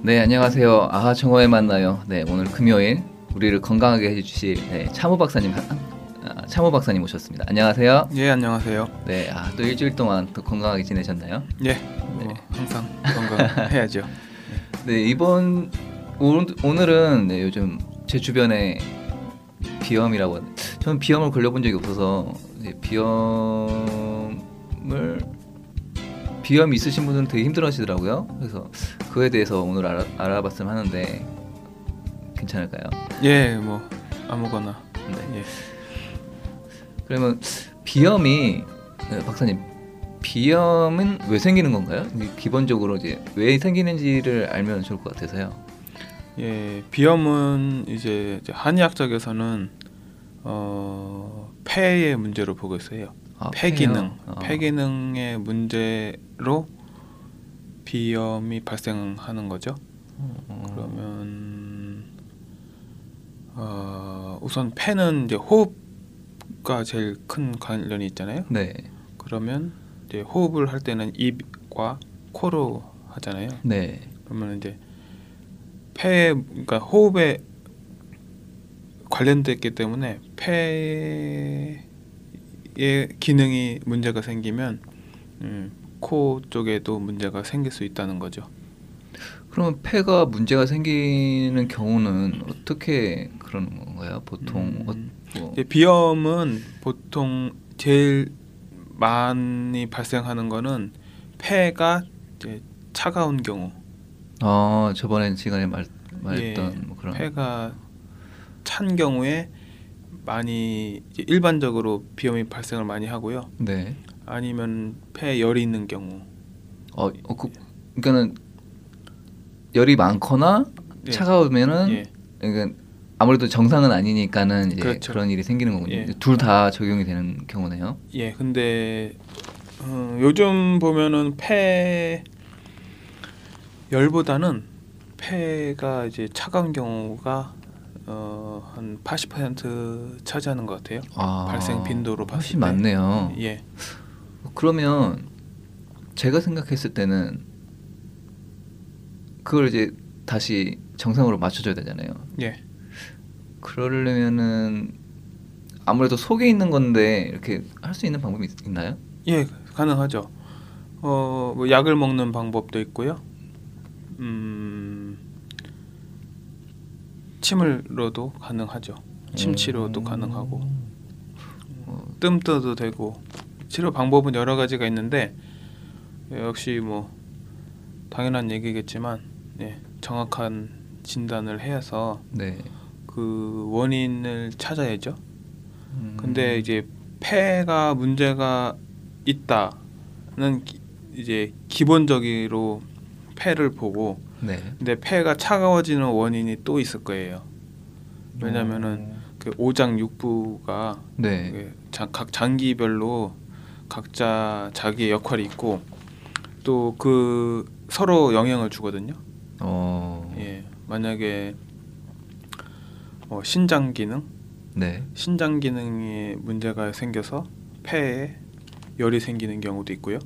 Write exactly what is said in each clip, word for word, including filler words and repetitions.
네, 안녕하세요. 아하 청어에 만나요. 네, 오늘 금요일 우리를 건강하게 해주실 네, 차무 박사님, 아, 차무 박사님 오셨습니다. 안녕하세요. 예, 안녕하세요. 네, 아, 또 일주일 동안 또 건강하게 지내셨나요? 예, 뭐 항상 건강해야죠. 네, 이번 오늘, 오늘은 네, 요즘 제 주변에 비염이라고 저는 비염을 걸려본 적이 없어서 이제 비염을 비염 있으신 분들은 되게 힘들어하시더라고요. 그래서 그거에 대해서 오늘 알아, 알아봤으면 하는데 괜찮을까요? 예, 뭐 아무거나. 네. 예. 그러면 비염이 네, 박사님 비염은 왜 생기는 건가요? 기본적으로 이제 왜 생기는지를 알면 좋을 것 같아서요. 예, 비염은 이제 한의학적에서는 어, 폐의 문제로 보고 있어요. 아, 폐 기능, 어. 폐 기능의 문제로 비염이 발생하는 거죠. 어. 그러면 어, 우선 폐는 이제 호흡과 제일 큰 관련이 있잖아요. 네. 그러면 이제 호흡을 할 때는 입과 코로 하잖아요. 네. 그러면 이제 폐, 그러니까 호흡에 관련돼 있기 때문에 폐의 기능이 문제가 생기면 음, 코 쪽에도 문제가 생길 수 있다는 거죠. 그러면 폐가 문제가 생기는 경우는 어떻게 그러는 건가요? 보통 음, 어, 뭐. 이제 비염은 보통 제일 많이 발생하는 거는 폐가 이제 차가운 경우. 아, 저번에 시간에 말 말했던 예, 뭐 그런. 폐가 찬 경우에 많이 이제 일반적으로 비염이 발생을 많이 하고요. 네. 아니면 폐에 열이 있는 경우. 어, 어 그, 그러니까는 열이 많거나 예. 차가우면은 예. 그러니까 아무래도 정상은 아니니까는 이제 그렇죠. 그런 일이 생기는 거군요. 예. 둘 다 적용이 되는 경우네요. 예, 근데 어, 요즘 보면은 폐 열보다는 폐가 이제 차가운 경우가 어, 한 팔십 퍼센트 차지하는 것 같아요. 아, 발생 빈도로 봤을 훨씬 때. 많네요. 예. 그러면 제가 생각했을 때는 그걸 이제 다시 정상으로 맞춰줘야 되잖아요. 예. 그러려면은 아무래도 속에 있는 건데 이렇게 할 수 있는 방법이 있, 있나요? 예, 가능하죠. 어, 뭐 약을 먹는 방법도 있고요. 음, 침으로도 가능하죠. 침 치료도 음. 가능하고, 어, 뜸 떠도 되고. 치료 방법은 여러 가지가 있는데 역시 뭐 당연한 얘기겠지만 예, 정확한 진단을 해서 네. 그 원인을 찾아야죠. 음. 근데 이제 폐가 문제가 있다는 기, 이제 기본적으로 폐를 보고, 네. 근데 폐가 차가워지는 원인이 또 있을 거예요. 왜냐면은 그 오장육부가 네. 그 장, 각 장기별로 각자 자기의 역할이 있고 또 그 서로 영향을 주거든요. 어. 예, 만약에 어, 신장 기능, 네. 신장 기능에 문제가 생겨서 폐에 열이 생기는 경우도 있고요.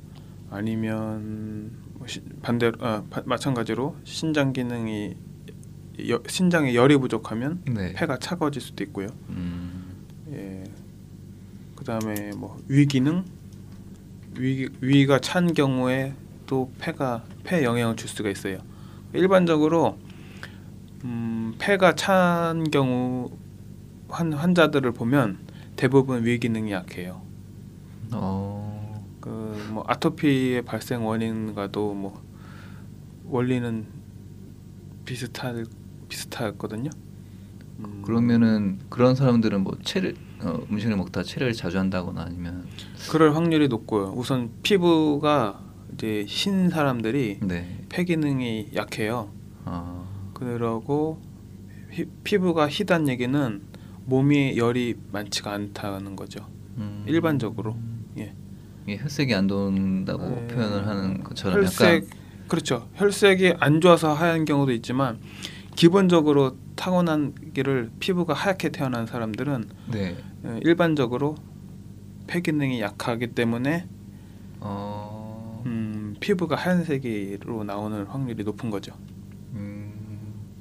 아니면 뭐 시, 반대로 아, 바, 마찬가지로 신장 기능이 여, 신장에 열이 부족하면 네. 폐가 차가워질 수도 있고요. 음. 예. 그다음에 뭐 위기능, 위 위가 찬 경우에 또 폐가 폐에 영향을 줄 수가 있어요. 일반적으로 음, 폐가 찬 경우 환, 환자들을 보면 대부분 위 기능이 약해요. 어. 그 뭐 아토피의 발생 원인과도 뭐 원리는 비슷할 비슷하거든요. 음, 그러면은 그런 사람들은 뭐 체를 어, 음식을 먹다 체를 자주 한다거나 아니면 그럴 확률이 높고요. 우선 피부가 이제 흰 사람들이 네. 폐 기능이 약해요. 아. 그러고 피, 피부가 희단 얘기는 몸이 열이 많지가 않다는 거죠. 음. 일반적으로. 예. 이게 혈색이 안 돈다고 네. 표현을 하는 것처럼 혈색 약간 그렇죠. 혈색이 안 좋아서 하얀 경우도 있지만 기본적으로 타고난 길을 피부가 하얗게 태어난 사람들은 네. 일반적으로 폐 기능이 약하기 때문에 어. 음, 피부가 하얀색으로 나오는 확률이 높은 거죠.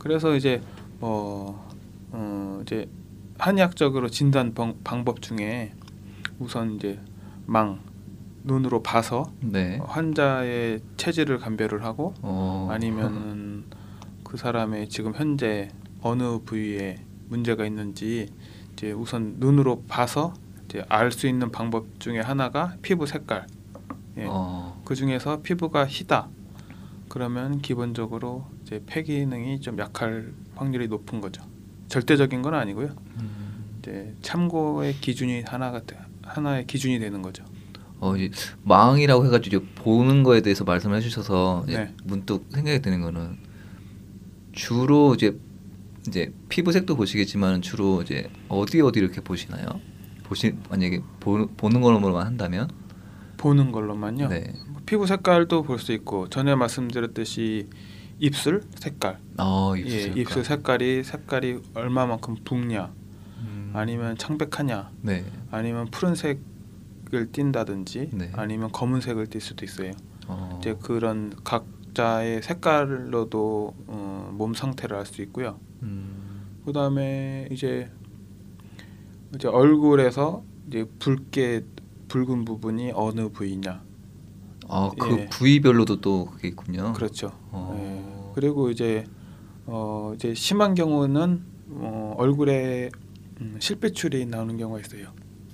그래서 이제 뭐 어, 이제 한의학적으로 진단 방, 방법 중에 우선 이제 망 눈으로 봐서 네. 환자의 체질을 감별을 하고 어. 아니면은 그 사람의 지금 현재 어느 부위에 문제가 있는지 이제 우선 눈으로 봐서 이제 알 수 있는 방법 중에 하나가 피부 색깔. 예. 어. 그 중에서 피부가 희다. 그러면 기본적으로 이제 폐 기능이 좀 약할 확률이 높은 거죠. 절대적인 건 아니고요. 음. 이제 참고의 기준이 하나가 돼- 하나의 기준이 되는 거죠. 어, 이제 망이라고 해가지고 이제 보는 거에 대해서 말씀해 주셔서 이제 네. 문득 생각이 드는 거는 주로 이제 이제 피부색도 보시겠지만 주로 이제 어디 어디 이렇게 보시나요? 보시 만약에 보, 보는 걸로만 한다면 보는 걸로만요. 네. 피부 색깔도 볼 수 있고 전에 말씀드렸듯이 입술 색깔, 어, 입술 예, 색깔. 입술 색깔이 색깔이 얼마만큼 붉냐, 음. 아니면 창백하냐, 네. 아니면 푸른색을 띈다든지, 네. 아니면 검은색을 띌 수도 있어요. 어. 이제 그런 각자의 색깔로도 어, 몸 상태를 알 수 있고요. 음. 그 다음에 이제 이제 얼굴에서 이제 붉게 붉은 부분이 어느 부위냐. 아, 그 예. 부위별로도 또 그게 있군요. 그렇죠. 어. 예. 그리고 이제 어 이제 심한 경우는 어, 얼굴에 음, 실배출이 나오는 경우가 있어요.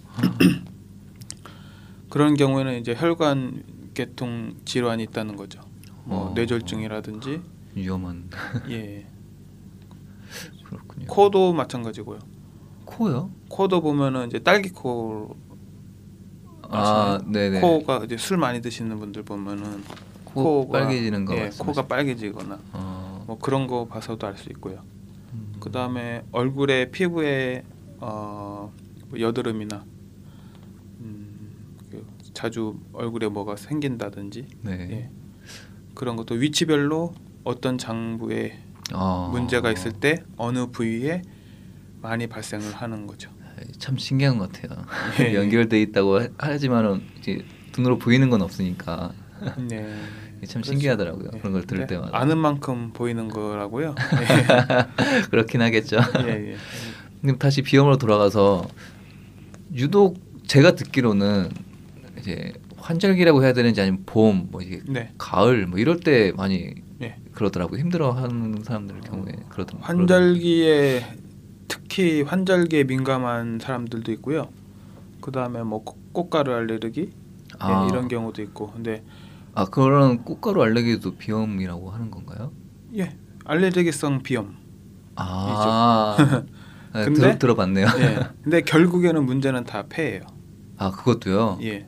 그런 경우에는 이제 혈관계통 질환이 있다는 거죠. 뭐 어. 뇌졸중이라든지, 위험한. 예. 그렇군요. 코도 마찬가지고요. 코요? 코도 보면은 이제 딸기코, 아, 네네. 코가 이제 술 많이 드시는 분들 보면은 코 코가- 빨개지는 거 예, 말씀하시- 코가 빨개지거나 어. 뭐 그런 거 봐서도 알 수 있고요. 음. 그 다음에 얼굴에 피부에 어, 뭐 여드름이나 음, 그 자주 얼굴에 뭐가 생긴다든지, 네. 예, 그런 것도 위치별로 어떤 장부에 아. 문제가 있을 때 어느 부위에 많이 발생을 하는 거죠. 참 신기한 것 같아요. 예, 예. 연결돼 있다고 하- 하지만은 이제 눈으로 보이는 건 없으니까 네. 이게 참 그렇죠. 신기하더라고요. 예. 그런 걸 들을 근데 때마다. 아는 만큼 보이는 거라고요. 그렇긴 하겠죠. 예, 예. 그럼 다시 비염으로 돌아가서 유독 제가 듣기로는 이제 환절기라고 해야 되는지 아니면 봄, 뭐 이게 네. 가을 뭐 이럴 때 많이 예. 그러더라고요. 힘들어하는 사람들 경우에 그러던. 환절기에 특히 환절기에 민감한 사람들도 있고요. 그 다음에 뭐 꽃- 꽃가루 알레르기, 아. 예, 이런 경우도 있고. 근데 아, 그런 꽃가루 알레르기도 비염이라고 하는 건가요? 예, 알레르기성 비염. 아. 네, 근데- 들, 들어봤네요. 예. 근데 결국에는 문제는 다 폐예요. 아, 그것도요. 예.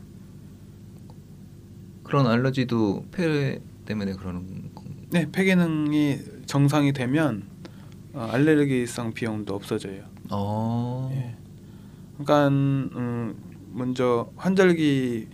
그런 알러지도 폐 때문에 그러는 건. 네, 폐 기능이 정상이 되면 어, 알레르기성 비염도 없어져요. 어. 예. 그러니까 음, 먼저 환절기에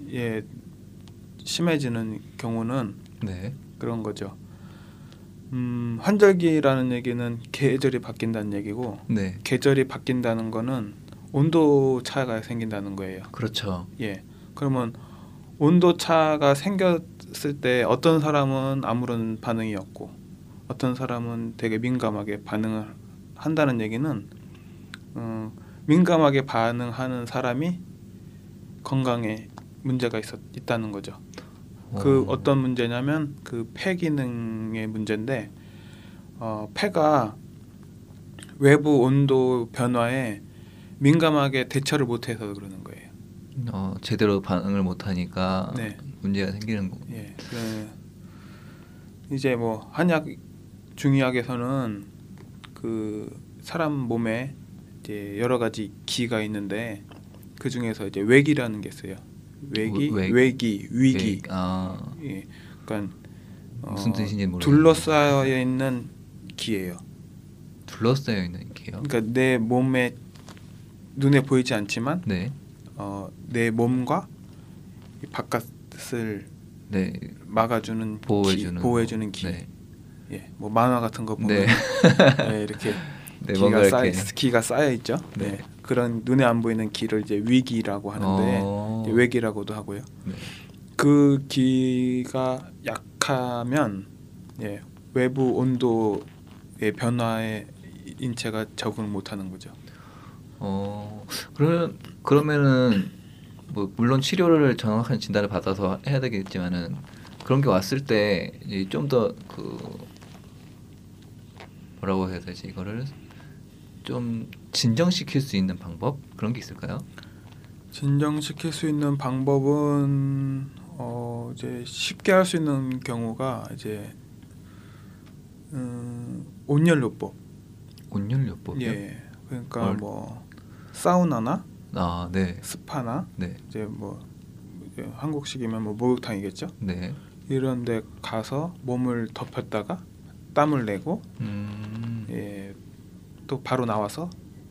심해지는 경우는 네. 그런 거죠. 음, 환절기라는 얘기는 계절이 바뀐다는 얘기고, 네. 계절이 바뀐다는 거는 온도 차가 생긴다는 거예요. 그렇죠. 예. 그러면 온도 차가 생겼을 때 어떤 사람은 아무런 반응이 없고 어떤 사람은 되게 민감하게 반응을 한다는 얘기는 어, 민감하게 반응하는 사람이 건강에 문제가 있었, 있다는 거죠. 그 어. 어떤 문제냐면 그 폐 기능의 문제인데 어, 폐가 외부 온도 변화에 민감하게 대처를 못해서 그러는 거예요. 어, 제대로 반응을 못 하니까 네. 문제가 생기는 거. 예. 그 이제 뭐 한약 중의학에서는 그 사람 몸에 이제 여러 가지 기가 있는데 그 중에서 이제 외기라는 게 있어요. 외기, 외- 외기, 위기. 아, 예. 그러니까 무슨 어, 뜻인지 모르겠는데. 둘러싸여 있는 기예요. 둘러싸여 있는 게요. 그러니까 내 몸에 눈에 보이지 않지만 네. 어, 내 몸과 이 바깥을 네. 막아주는 보호해주는 기, 보호해주는 거. 기. 네. 예, 뭐 만화 같은 거 보면 네. 예, 이렇게 네, 뭔가 기가 쌓여 이렇게. 기가 쌓여 있죠. 네. 네. 그런 눈에 안 보이는 기를 이제 위기라고 하는데 어. 이제 외기라고도 하고요. 네. 그 기가 약하면 예, 외부 온도에 변화에 인체가 적응을 못하는 거죠. 어 그러면 그러면은 뭐 물론 치료를 정확한 진단을 받아서 해야 되겠지만은 그런 게 왔을 때 좀 더 그 뭐라고 해야 되지 이거를 좀 진정시킬 수 있는 방법 그런 게 있을까요? 진정시킬 수 있는 방법은 어 이제 쉽게 할 수 있는 경우가 이제 음, 온열요법. 온열요법이요? 예. 그러니까 뭘? 뭐 사우나나 아, 네, 스파나 네, 이제 뭐 이제 한국식이면 뭐 목욕탕이겠죠. 네. 이런 데 가서 몸을 덮였다가 땀을 내고 음, 예, 또 바로 나와서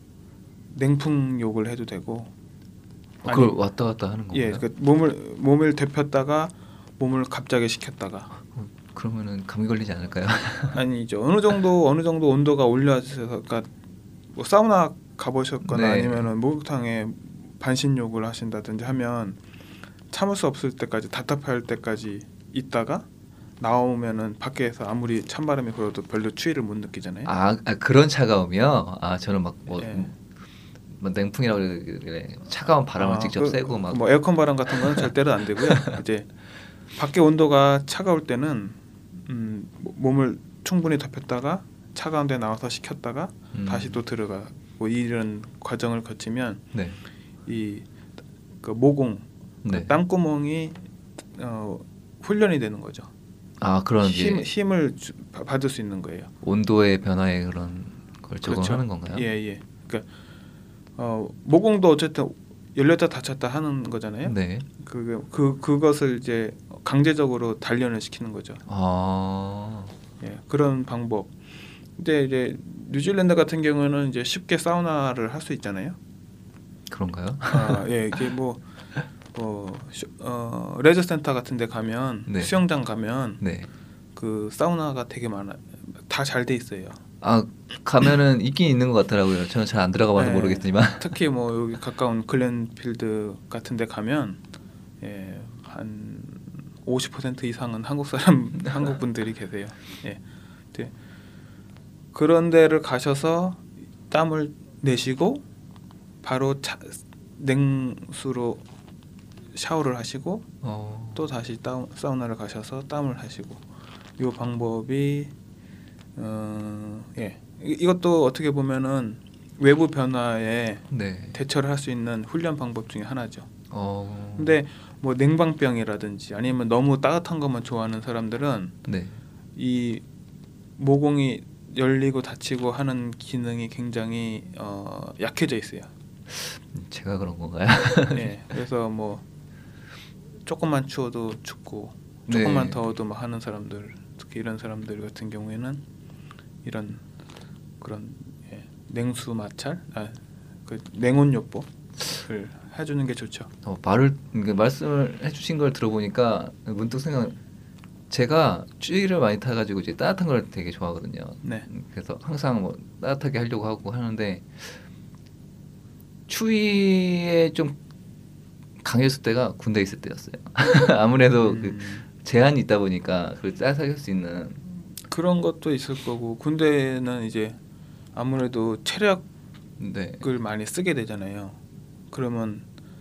냉풍욕을 해도 되고 그걸 아니, 왔다 갔다 하는 건가요? 예, 그 몸을 몸을 데폈다가 몸을 갑자기 식혔다가 어, 그러면은 감기 걸리지 않을까요? 아니죠. 어느 정도 어느 정도 온도가 올라져서 그러니까 뭐 사우나 가보셨거나 네. 아니면은 목욕탕에 반신욕을 하신다든지 하면 참을 수 없을 때까지 답답할 때까지 있다가 나오면은 밖에서 아무리 찬바람이 불어도 별로 추위를 못 느끼잖아요. 아, 아 그런 차가움이요? 아 저는 막뭐 예. 뭐 냉풍이라고 그래 차가운 바람을 아, 직접 그, 쐬고 막 뭐 에어컨 바람 같은 건 절대로 안 되고요. 이제 밖에 온도가 차가울 때는 음, 모- 몸을 충분히 덮였다가 차가운 데 나와서 식혔다가 음, 다시 또 들어가 뭐 이런 과정을 거치면 네, 이 그 모공 네. 땀구멍이 어, 훈련이 되는 거죠. 아 그런 힘, 이제 힘을 주- 바- 받을 수 있는 거예요. 온도의 변화에 그런 걸 적응하는 건가요? 예, 예. 그러니까 어, 모공도 어쨌든 열렸다 닫혔다 하는 거잖아요. 네. 그, 그 그것을 이제 강제적으로 단련을 시키는 거죠. 아, 예, 그런 방법. 근데 이제 뉴질랜드 같은 경우는 이제 쉽게 사우나를 할 수 있잖아요. 그런가요? 아, 예, 이게 뭐, 뭐 쇼- 어, 레저 센터 같은 데 가면 네. 수영장 가면 네. 그 사우나가 되게 많아. 다 잘 돼 있어요. 아 가면은 있긴 있는 것 같더라고요. 저는 잘 안 들어가 봐서 네. 모르겠지만. 특히 뭐 여기 가까운 글렌필드 같은 데 가면 예, 한 오십 퍼센트 이상은 한국 사람 한국 분들이 계세요. 예. 네. 그런 데를 가셔서 땀을 내시고 바로 차, 냉수로 샤워를 하시고 어, 또 다시 다운, 사우나를 가셔서 땀을 하시고 이 방법이 어, 예. 이- 이것도 어떻게 보면은 외부 변화에 네. 대처를 할 수 있는 훈련 방법 중에 하나죠. 어, 근데 뭐 냉방병이라든지 아니면 너무 따뜻한 것만 좋아하는 사람들은 네. 이 모공이 열리고 닫히고 하는 기능이 굉장히 어, 약해져 있어요. 제가 그런 건가요? 예. 그래서 뭐 조금만 추워도 춥고 네. 조금만 더워도 막 하는 사람들, 특히 이런 사람들 같은 경우에는 이런 그런 예, 냉수 마찰, 아, 그 냉온요법을 해주는 게 좋죠. 어, 말을 그러니까 말씀을 해주신 걸 들어보니까 문득 생각. 제가 추위를 많이 타가지고 이제 따뜻한 걸 되게 좋아하거든요. 네. 그래서 항상 뭐 따뜻하게 하려고 하고 하는데 추위에 좀 강했을 때가 군대 에 있을 때였어요. 아무래도 그 음, 제한이 있다 보니까 그걸 따뜻하게 할 수 있는. 그런 것도 있을 거고 군대는 이제 아무래도 체력을 네. 많이 쓰게 되잖아요. 그러면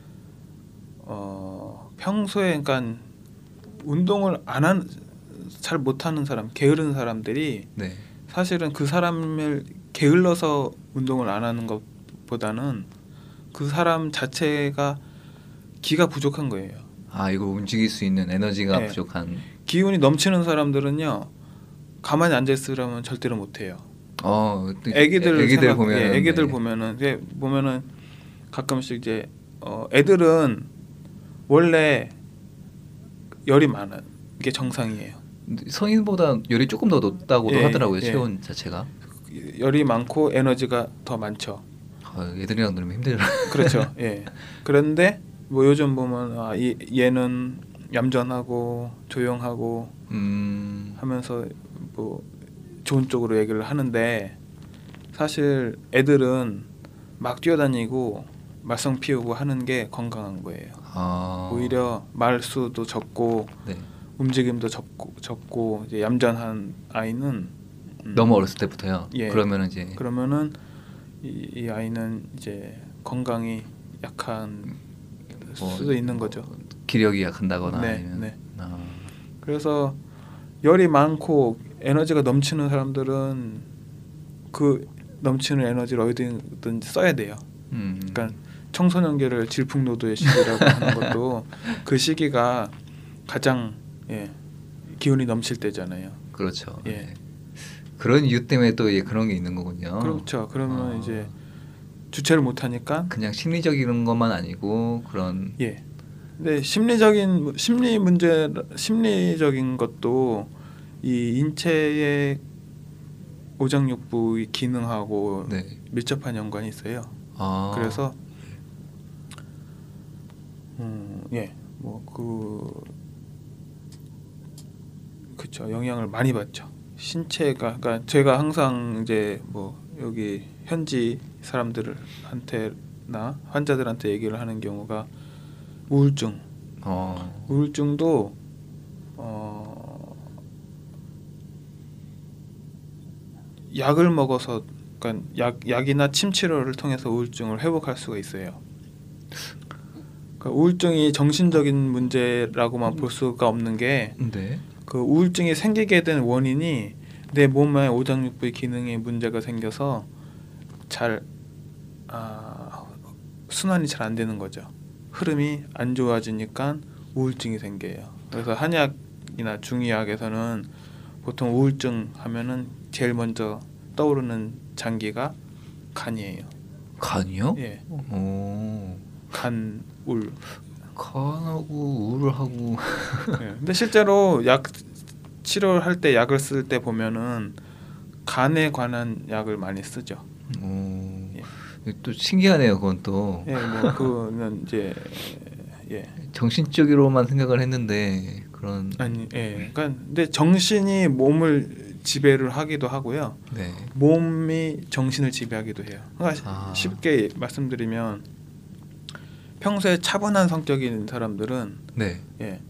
어, 평소에 그러니까 운동을 안 한 잘 못하는 사람, 게으른 사람들이 네. 사실은 그 사람을 게을러서 운동을 안 하는 것보다는 그 사람 자체가 기가 부족한 거예요. 아 이거 움직일 수 있는 에너지가 네. 부족한. 기운이 넘치는 사람들은요 가만히 앉아 있으려면 절대로 못 해요. 어, 또 애기들 애기들 생각- 보면 예, 애기들 네. 보면은 이제 보면은 가끔씩 이제 어, 애들은 원래 열이 많아. 이게 정상이에요. 성인보다 열이 조금 더 높다고도 예, 하더라고요. 예. 체온 자체가. 열이 많고 에너지가 더 많죠. 아, 애들이랑 놀면 힘들어. 그렇죠. 예. 그런데 뭐 요즘 보면 아, 이, 얘는 얌전하고 조용하고 음, 하면서 뭐 좋은 쪽으로 얘기를 하는데 사실 애들은 막 뛰어다니고 말썽 피우고 하는 게 건강한 거예요. 아, 오히려 말수도 적고 네. 움직임도 적고 적고 이제 얌전한 아이는 음. 너무 어렸을 때부터요. 예. 그러면 이제 그러면은 이, 이 아이는 이제 건강이 약한 뭐, 수도 있는 거죠. 기력이 약한다거나 네, 아니면 네. 아, 그래서 열이 많고 에너지가 넘치는 사람들은 그 넘치는 에너지를 어디든 써야 돼요. 음, 그러니까 청소년기를 질풍노도의 시기라고 하는 것도 그 시기가 가장 예, 기운이 넘칠 때잖아요. 그렇죠. 예. 네. 그런 이유 때문에 또 예, 그런 게 있는 거군요. 그렇죠. 그러면 아, 이제 주체를 못 하니까 그냥 심리적인 것만 아니고 그런 예. 근데 심리적인 심리 문제 심리적인 것도 이 인체의 오장육부의 기능하고 네. 밀접한 연관이 있어요. 아, 그래서 음, 예. 뭐 그 그쵸. 영향을 많이 받죠. 신체가 그러니까 제가 항상 이제 뭐 여기 현지 사람들한테나 환자들한테 얘기를 하는 경우가 우울증. 어, 우울증도 어 약을 먹어서 그러니까 약 약이나 침 치료를 통해서 우울증을 회복할 수가 있어요. 그러니까 우울증이 정신적인 문제라고만 볼 수가 없는 게 네. 그 우울증이 생기게 된 원인이 내 몸의 오장육부의 기능에 문제가 생겨서 잘 아, 순환이 잘 안 되는 거죠. 흐름이 안 좋아지니까 우울증이 생겨요. 그래서 한약이나 중의학에서는 보통 우울증 하면은 제일 먼저 떠오르는 장기가 간이에요. 간이요? 예, 오, 간, 울. 간하고 우울하고 예. 근데 실제로 약 치료할 때 약을 쓸 때 보면은 간에 관한 약을 많이 쓰죠. 오, 예. 또 신기하네요. 그건 또 예, 뭐 그는 이제 예. 정신적으로만 생각을 했는데 그런 아니, 예. 그러니까 근데 정신이 몸을 지배를 하기도 하고요. 네. 몸이 정신을 지배하기도 해요. 그러니까 아. 쉽게 말씀드리면 평소에 차분한 성격인 사람들은 네. 예.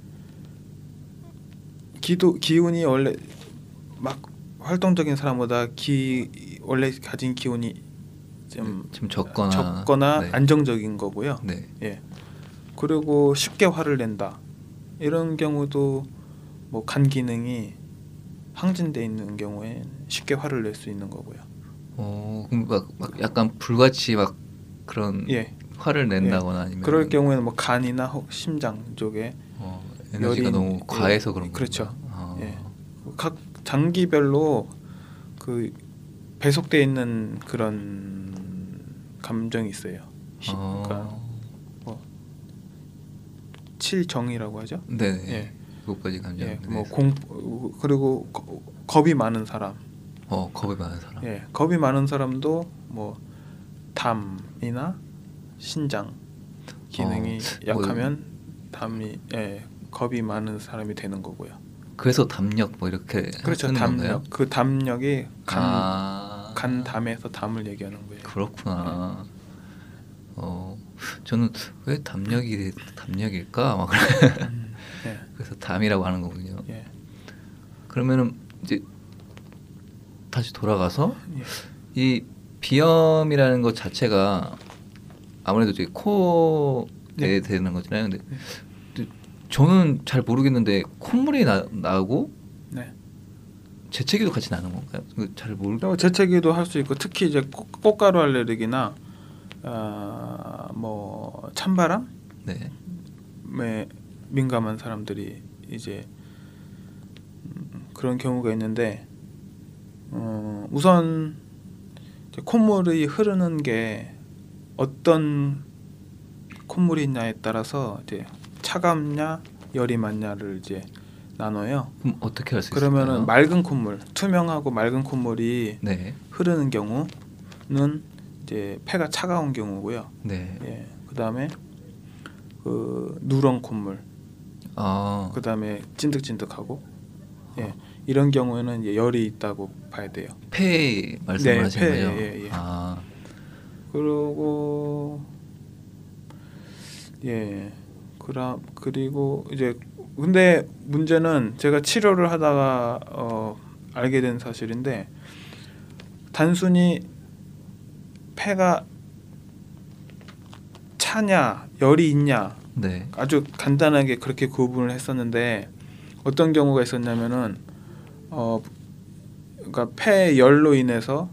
기도 기운이 원래 막 활동적인 사람보다 기 원래 가진 기운이 좀, 좀 적거나 적거나 네. 안정적인 거고요. 네. 예. 그리고 쉽게 화를 낸다. 이런 경우도 뭐 간 기능이 항진돼 있는 경우에 쉽게 화를 낼 수 있는 거고요. 어, 그럼 막, 막 약간 불같이 막 그런 예. 화를 낸다거나 아니면 그럴 경우에는 뭐 간이나 혹 심장 쪽에 어, 에너지가 열이- 너무 예, 과해서 그런 그렇죠. 건가요? 아. 예. 각 장기별로 그 배속돼 있는 그런 감정이 있어요. 시- 아. 그러니까 칠정이라고 하죠. 네. 예. 일곱 가지 감정. 예, 네. 뭐 공 그리고 거- 겁이 많은 사람, 어, 겁이 많은 사람. 예, 겁이 많은 사람도 뭐 담이나 신장 기능이 어, 약하면 담이 예, 겁이 많은 사람이 되는 거고요. 그래서 담력 뭐 이렇게 그렇죠. 쓰는 건가요? 담력 그 담력이 간, 아. 간 담에서 담을 얘기하는 거예요. 그렇구나. 어, 저는 왜 담력이 담력일까? 막 음, 예, 그래서 담이라고 하는 거군요. 예, 그러면은 이제 다시 돌아가서 예. 이 비염이라는 것 자체가 아무래도 이제 코에 네. 되는 거잖아요. 근데 근데 저는 잘 모르겠는데 콧물이 나, 나고 네. 재채기도 같이 나는 건가요? 그잘 모르. 또 재채기도 할 수 있고 특히 이제 꽃, 꽃가루 알레르기나 아, 뭐 찬바람에 네. 민감한 사람들이 이제 음, 그런 경우가 있는데 어, 우선 이제 콧물이 흐르는 게 어떤 콧물이 있냐에 따라서 이제 차갑냐 열이 많냐를 이제 나눠요. 그럼 어떻게 할 수 그러면은 있을까요? 맑은 콧물, 투명하고 맑은 콧물이 네. 흐르는 경우는 이제 폐가 차가운 경우고요. 네. 예. 그다음에 그 누런 콧물, 아. 그다음에 찐득찐득하고 예. 이런 경우에는 이제 열이 있다고 봐야 돼요. 폐 말씀을 네, 하시는 폐, 거죠? 예, 예. 아. 그리고 예. 그라 그리고 이제 근데 문제는 제가 치료를 하다가 어 알게 된 사실인데 단순히 폐가 차냐 열이 있냐 네. 아주 간단하게 그렇게 구분을 했었는데 어떤 경우가 있었냐면은 어 그러니까 폐 열로 인해서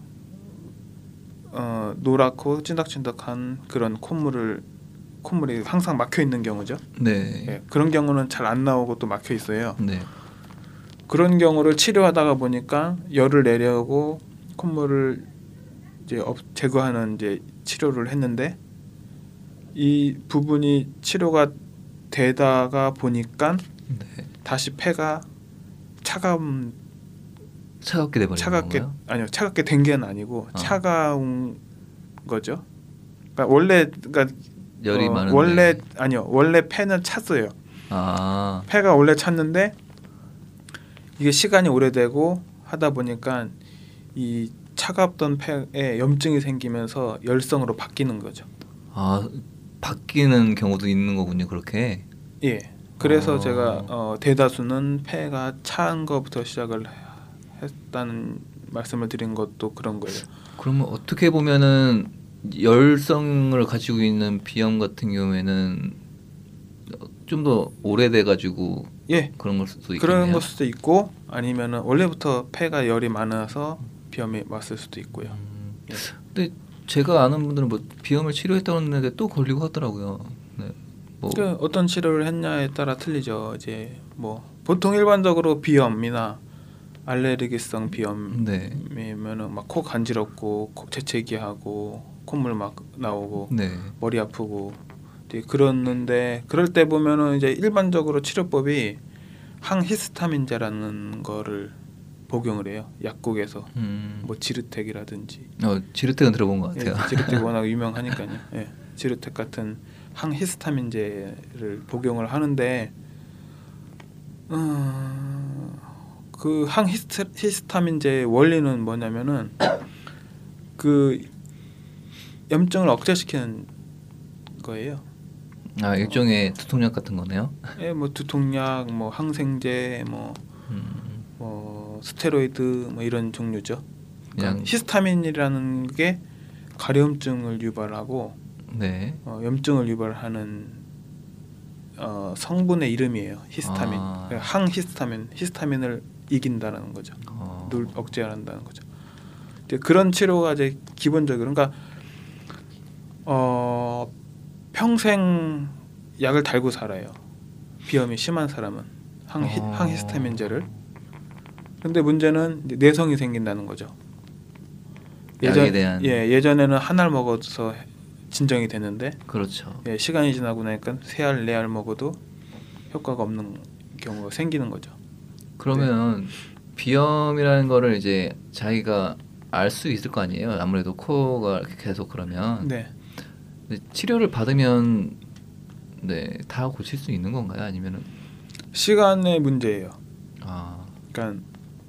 어 노랗고 찐득찐득한 그런 콧물을 콧물이 항상 막혀 있는 경우죠. 네. 예, 그런 경우는 잘 안 나오고 또 막혀 있어요. 네. 그런 경우를 치료하다가 보니까 열을 내려고 콧물을 이제 업, 제거하는 이제 치료를 했는데 이 부분이 치료가 되다가 보니까 네. 다시 폐가 차가운 차갑게 돼버리는 차갑게 건가요? 아니요 차갑게 된 게 아니고 아. 차가운 거죠. 그러니까 원래 그러니까 열이 어, 많은데. 원래 아니요 원래 폐는 찼어요. 아. 폐가 원래 찼는데 이게 시간이 오래되고 하다 보니까 이 차갑던 폐에 염증이 생기면서 열성으로 바뀌는 거죠. 아, 바뀌는 경우도 있는 거군요. 그렇게. 예. 그래서 아. 제가 어, 대다수는 폐가 차은 것부터 시작을 했다는 말씀을 드린 것도 그런 거예요. 그러면 어떻게 보면은 열성을 가지고 있는 비염 같은 경우에는 좀 더 오래돼 가지고 예. 그런 걸 수도 있겠네요. 그런 걸 수도 있고 아니면은 원래부터 폐가 열이 많아서 비염이 왔을 수도 있고요. 음. 예. 근데 제가 아는 분들은 뭐 비염을 치료했다고 했는데 또 걸리고 하더라고요. 네. 뭐 그 어떤 치료를 했냐에 따라 틀리죠. 이제 뭐 보통 일반적으로 비염이나 알레르기성 비염이면은 막 코 간지럽고 코 재채기하고 콧물 막 나오고 네. 머리 아프고 이제 그러는데 그럴 때 보면은 이제 일반적으로 치료법이 항히스타민제라는 거를 복용을 해요. 약국에서 음. 뭐 지르텍이라든지 어, 지르텍은 들어본 것 같아요. 예, 지르텍 워낙 유명하니까요. 예, 지르텍 같은 항히스타민제를 복용을 하는데 어, 그 항히스타민제의 원리는 뭐냐면은 그 염증을 억제시키는 거예요. 아, 일종의 두통약 같은 거네요. 예, 뭐 두통약, 뭐 항생제, 뭐, 음. 뭐 스테로이드 뭐 이런 종류죠. 그러니까 그냥 히스타민이라는 게 가려움증을 유발하고 네. 어, 염증을 유발하는 어, 성분의 이름이에요. 히스타민. 아. 그러니까 항히스타민, 히스타민을 이긴다는 거죠. 어. 늘 억제한다는 거죠. 이제 그런 치료가 이제 기본적으로 그러니까 어, 평생 약을 달고 살아요. 비염이 심한 사람은 항히, 어. 항히스타민제를. 근데 문제는 이제 내성이 생긴다는 거죠. 약에 대한 예, 예전에는 한 알 먹어서 진정이 되는데 그렇죠. 예, 시간이 지나고 나니까 세 알, 네 알 먹어도 효과가 없는 경우가 생기는 거죠. 그러면 비염이라는 거를 이제 자기가 알 수 있을 거 아니에요. 아무래도 코가 이렇게 계속 그러면. 네. 근데 치료를 받으면 네, 다 고칠 수 있는 건가요? 아니면은 시간의 문제예요. 아, 그러니까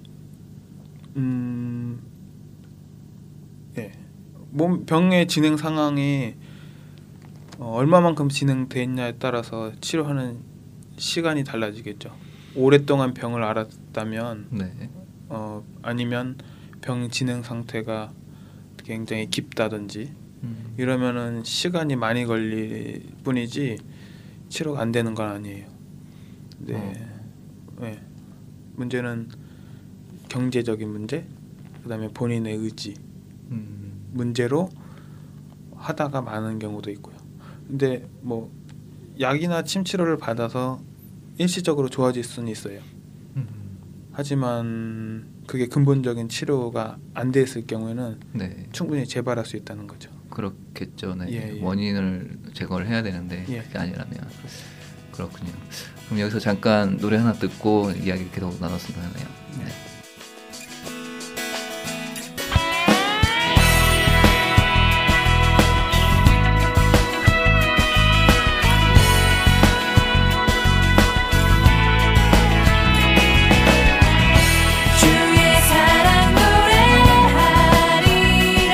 음, 예, 몸 병의 진행 상황이 어, 얼마만큼 진행됐냐에 따라서 치료하는 시간이 달라지겠죠. 오랫동안 병을 앓았다면 네. 어, 아니면 병 진행 상태가 굉장히 깊다든지 음. 이러면은 시간이 많이 걸릴 뿐이지 치료가 안 되는 건 아니에요. 네, 어. 네. 문제는 경제적인 문제, 그다음에 본인의 의지 음. 문제로 하다가 많은 경우도 있고요. 근데 뭐 약이나 침 치료를 받아서 일시적으로 좋아질 수는 있어요. 음. 하지만 그게 근본적인 치료가 안 돼 있을 경우에는 네. 충분히 재발할 수 있다는 거죠. 그렇겠죠. 네. 예, 예. 원인을 제거를 해야 되는데 예. 그게 아니라면 그렇군요. 그럼 여기서 잠깐 노래 하나 듣고 이야기 계속 나눴으면 하네요. 네. 주의 사랑 노래하리라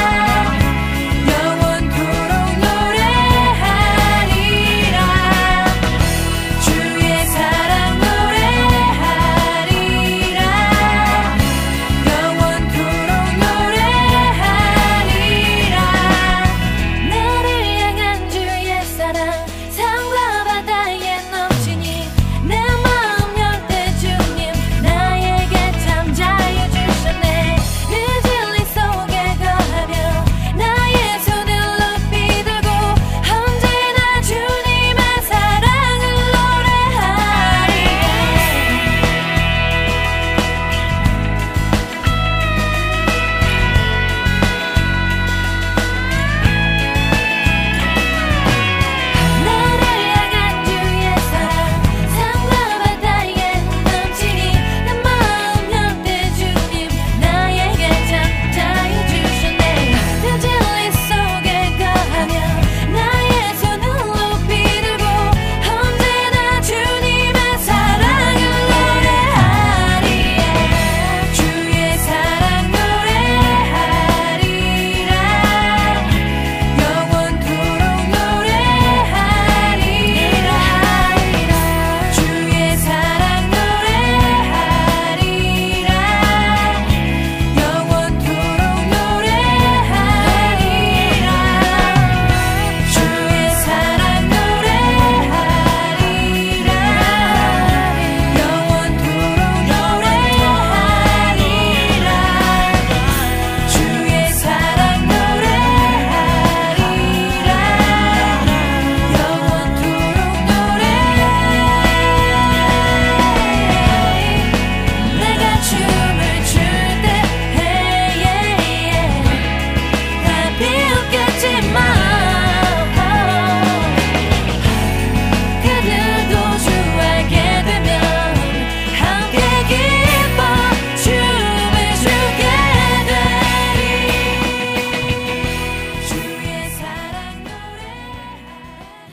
영원토록 노래하리라 주의 사랑 노래하리라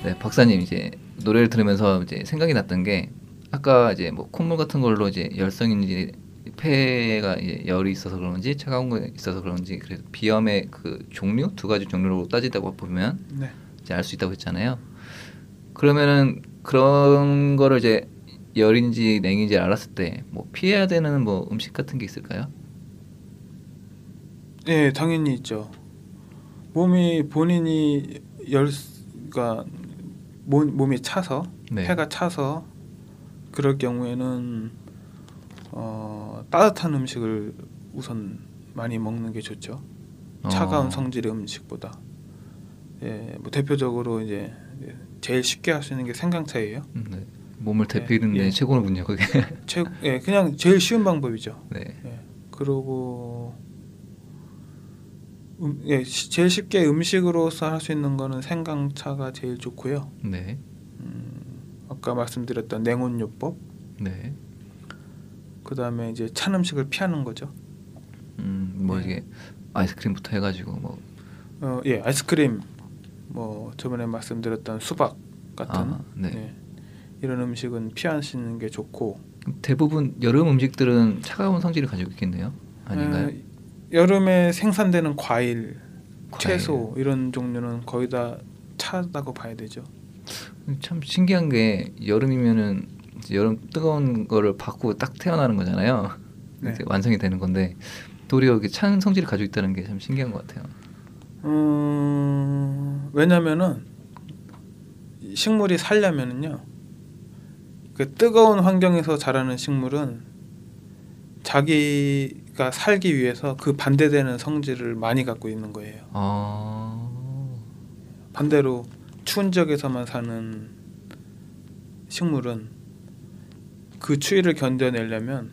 네, 박사님 이제 노래를 들으면서 이제 생각이 났던 게 아까 이제 뭐 콧물 같은 걸로 이제 열성인지 폐가 이제 열이 있어서 그런지 차가운 거 있어서 그런지 그래서 비염의 그 종류 두 가지 종류로 따지다고 보면 네. 이제 알 수 있다고 했잖아요. 그러면은 그런 거를 이제 열인지 냉인지 알았을 때 뭐 피해야 되는 뭐 음식 같은 게 있을까요? 예, 당연히 있죠. 몸이 본인이 열가 몸, 몸이 차서 네. 폐가 차서 그럴 경우에는 어, 따뜻한 음식을 우선 많이 먹는 게 좋죠. 차가운 어, 성질의 음식보다. 예, 뭐 대표적으로 이제 제일 쉽게 할 수 있는 게 생강차예요. 음, 네. 몸을 데피는 데 예. 최고는군요, 그게. 최, 예, 그냥 제일 쉬운 방법이죠. 네. 예, 그리고 음, 예, 시- 제일 쉽게 음식으로서 할 수 있는 거는 생강차가 제일 좋고요. 네. 아까 말씀드렸던 냉온요법, 네. 그 다음에 이제 찬 음식을 피하는 거죠. 음, 뭐 네. 이게 아이스크림부터 해가지고 뭐 어, 예, 아이스크림, 뭐 저번에 말씀드렸던 수박 같은 아, 네. 예, 이런 음식은 피하시는 게 좋고. 대부분 여름 음식들은 차가운 성질을 가지고 있겠네요. 아닌가요? 에, 여름에 생산되는 과일, 과일. 채소 이런 종류는 거의 다 차다고 봐야 되죠. 참 신기한 게 여름이면은 이제 여름 뜨거운 거를 받고 딱 태어나는 거잖아요. 네. 이제 완성이 되는 건데 도리어 이렇게 찬 성질을 가지고 있다는 게 참 신기한 것 같아요. 음, 왜냐면은 식물이 살려면은요, 그 뜨거운 환경에서 자라는 식물은 자기가 살기 위해서 그 반대되는 성질을 많이 갖고 있는 거예요. 아, 반대로 추운 지역에서만 사는 식물은 그 추위를 견뎌내려면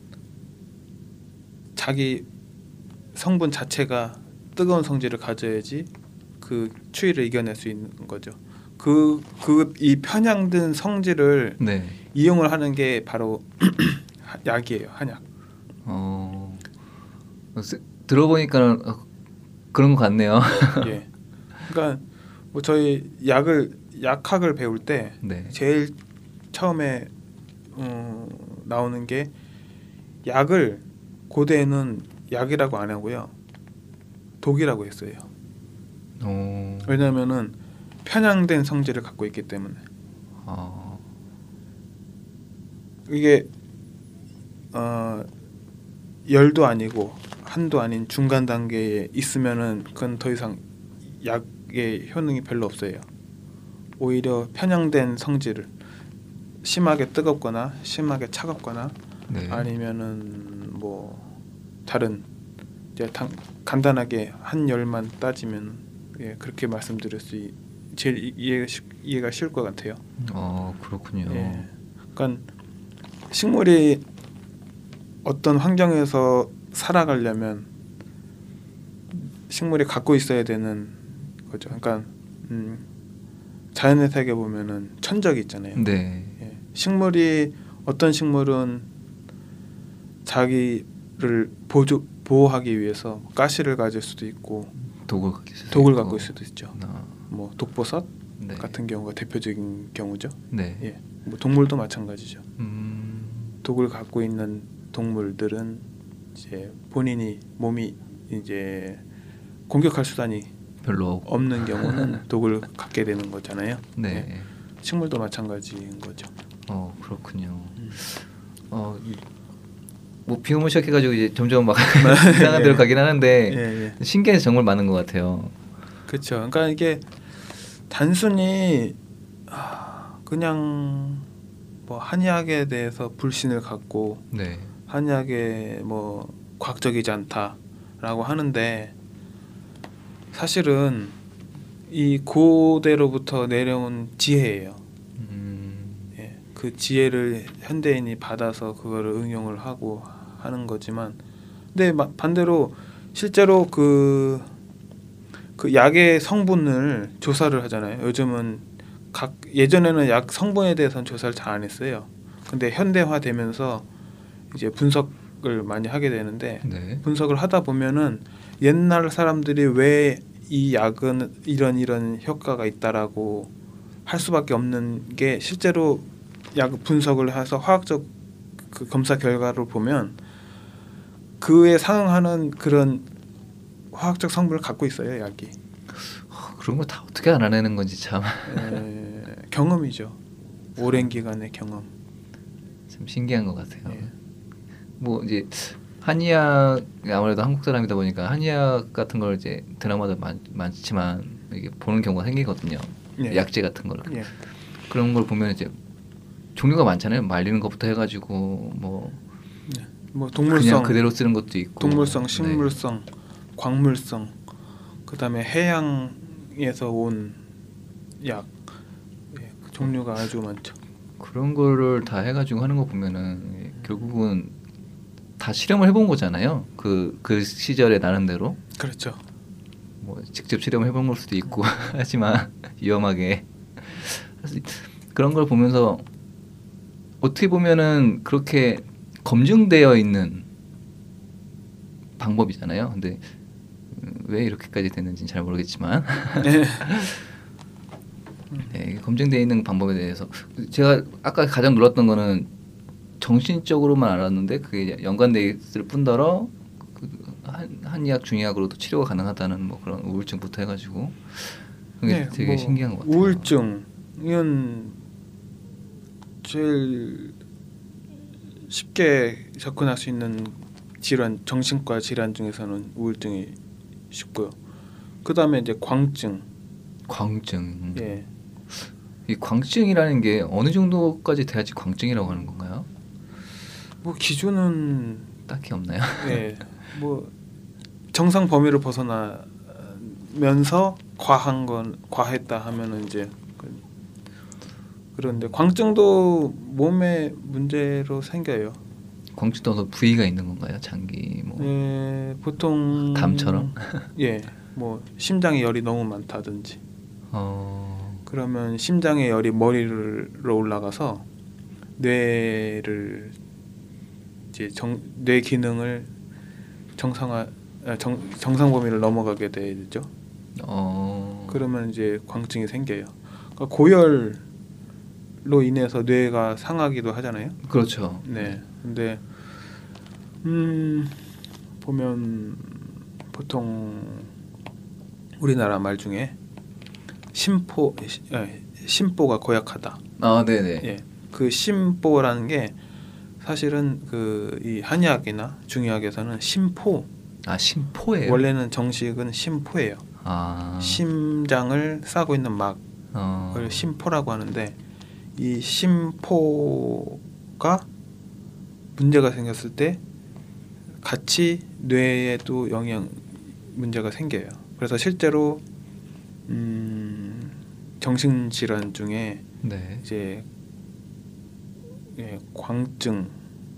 자기 성분 자체가 뜨거운 성질을 가져야지 그 추위를 이겨낼 수 있는 거죠. 그 그 이 편향된 성질을 네. 이용을 하는 게 바로 약이에요, 한약. 어, 쓰- 들어보니까 어, 그런 것 같네요. 예. 그러니까 뭐 저희 약을 약학을 배울 때 네. 제일 처음에 어, 나오는 게 약을 고대에는 약이라고 안 하고요, 독이라고 했어요. 어, 왜냐하면은 편향된 성질을 갖고 있기 때문에. 아, 이게 어, 열도 아니고 한도 아닌 중간 단계에 있으면은 그건 더 이상 약의 효능이 별로 없어요. 오히려 편향된 성질을 심하게 뜨겁거나 심하게 차갑거나 네. 아니면은 뭐 다른 이제 당, 간단하게 한 열만 따지면 예, 그렇게 말씀드릴 수 있, 제일 이- 이해가, 쉬, 이해가 쉬울 것 같아요. 어, 그렇군요. 예. 그러니까 식물이 어떤 환경에서 살아가려면 식물이 갖고 있어야 되는 거죠. 그러니까 음, 자연의 세계 보면은 천적이 있잖아요. 네. 예. 식물이 어떤 식물은 자기를 보조, 보호하기 위해서 가시를 가질 수도 있고 독을 갖고 있을 수도 독을 있고. 갖고 있을 수도 있죠. 아, 뭐 독버섯 네. 같은 경우가 대표적인 경우죠. 네. 예. 뭐 동물도 마찬가지죠. 음, 독을 갖고 있는 동물들은 이제 본인이 몸이 이제 공격할 수단이 별로 없고. 없는 경우는 독을 갖게 되는 거잖아요. 네. 예. 식물도 마찬가지인 거죠. 어, 그렇군요. 음. 어, 이- 뭐 비용을 시작해가지고 이제 점점 막 이상한 데로 가긴 하는데 예, 예. 신기해서 정말 많은 것 같아요. 그렇죠. 그러니까 이게 단순히 아, 그냥 뭐 한의학에 대해서 불신을 갖고 네. 한의학에 뭐 과학적이지 않다라고 하는데 사실은 이 고대로부터 내려온 지혜예요. 음, 예, 그 지혜를 현대인이 받아서 그거를 응용을 하고 하는 거지만, 근데 마- 반대로 실제로 그, 그 약의 성분을 조사를 하잖아요. 요즘은 각 예전에는 약 성분에 대해서는 조사를 잘 안 했어요. 근데 현대화 되면서 이제 분석을 많이 하게 되는데 네. 분석을 하다 보면은 옛날 사람들이 왜 이 약은 이런 이런 효과가 있다라고 할 수밖에 없는 게 실제로 약 분석을 해서 화학적 그 검사 결과를 보면 그에 상응하는 그런 화학적 성분을 갖고 있어요, 약이. 어, 그런 거 다 어떻게 알아내는 건지 참 에, 경험이죠. 오랜 기간의 경험. 참 신기한 것 같아요. 예. 뭐 이제 한의학 아무래도 한국 사람이다 보니까 한의학 같은 걸 이제 드라마도 많, 많지만 이게 보는 경우가 생기거든요. 예. 약재 같은 걸 예. 그런 걸 보면 이제 종류가 많잖아요. 말리는 것부터 해가지고 뭐 뭐 그냥 동물성, 그대로 쓰는 것도 있고 동물성, 네. 식물성, 광물성, 그다음에 해양에서 온 약, 예, 그 종류가 아주 많죠. 그런 거를 다 해가지고 하는 거 보면은 결국은 다 실험을 해본 거잖아요. 그 그 시절에 나름대로 그렇죠. 뭐 직접 실험을 해본 걸 수도 있고 하지만 위험하게 사실 그런 걸 보면서 어떻게 보면은 그렇게 검증되어 있는 방법이잖아요. 근데 음, 왜 이렇게까지 됐는지는 잘 모르겠지만 네. 네, 이게 검증되어 있는 방법에 대해서 제가 아까 가장 놀랐던 거는 정신적으로만 알았는데 그게 연관돼 있을 뿐더러 그 한, 한의학 중의학으로도 치료가 가능하다는 뭐 그런 우울증부터 해가지고 그게 네, 되게 뭐 신기한 것 같아요. 우울증은 제일 쉽게 접근할 수 있는 질환, 정신과 질환 중에서는 우울증이 쉽고요. 그 다음에 이제 광증. 광증. 예. 이 광증이라는 게 어느 정도까지 돼야지 광증이라고 하는 건가요? 뭐 기준은 딱히 없나요? 예. 뭐 정상 범위를 벗어나면서 과한 건 과했다 하면은 이제 그- 그런데 광증도 몸에 문제로 생겨요. 광증도 어느 부위가 있는 건가요? 장기 뭐 예, 보통 담처럼? 예, 뭐 심장에 열이 너무 많다든지 어... 그러면 심장의 열이 머리로 올라가서 뇌를 이제 정, 뇌 기능을 정상화 아, 정, 정상 범위를 넘어가게 되죠. 어... 그러면 이제 광증이 생겨요. 그러니까 고열로 인해서 뇌가 상하기도 하잖아요. 그렇죠. 네. 근데 음 보면 보통 우리나라 말 중에 심포 시- 예, 심보가 고약하다. 아, 네네. 예. 그 심보라는 게 사실은 그 이 한의학이나 중의학에서는 심포 아, 심포예요? 원래는 정식은 심포예요. 아... 심장을 싸고 있는 막을 어... 심포라고 하는데 이 심포가 문제가 생겼을 때 같이 뇌에도 영향 문제가 생겨요. 그래서 실제로 음, 정신질환 중에 네. 이제 예, 광증이나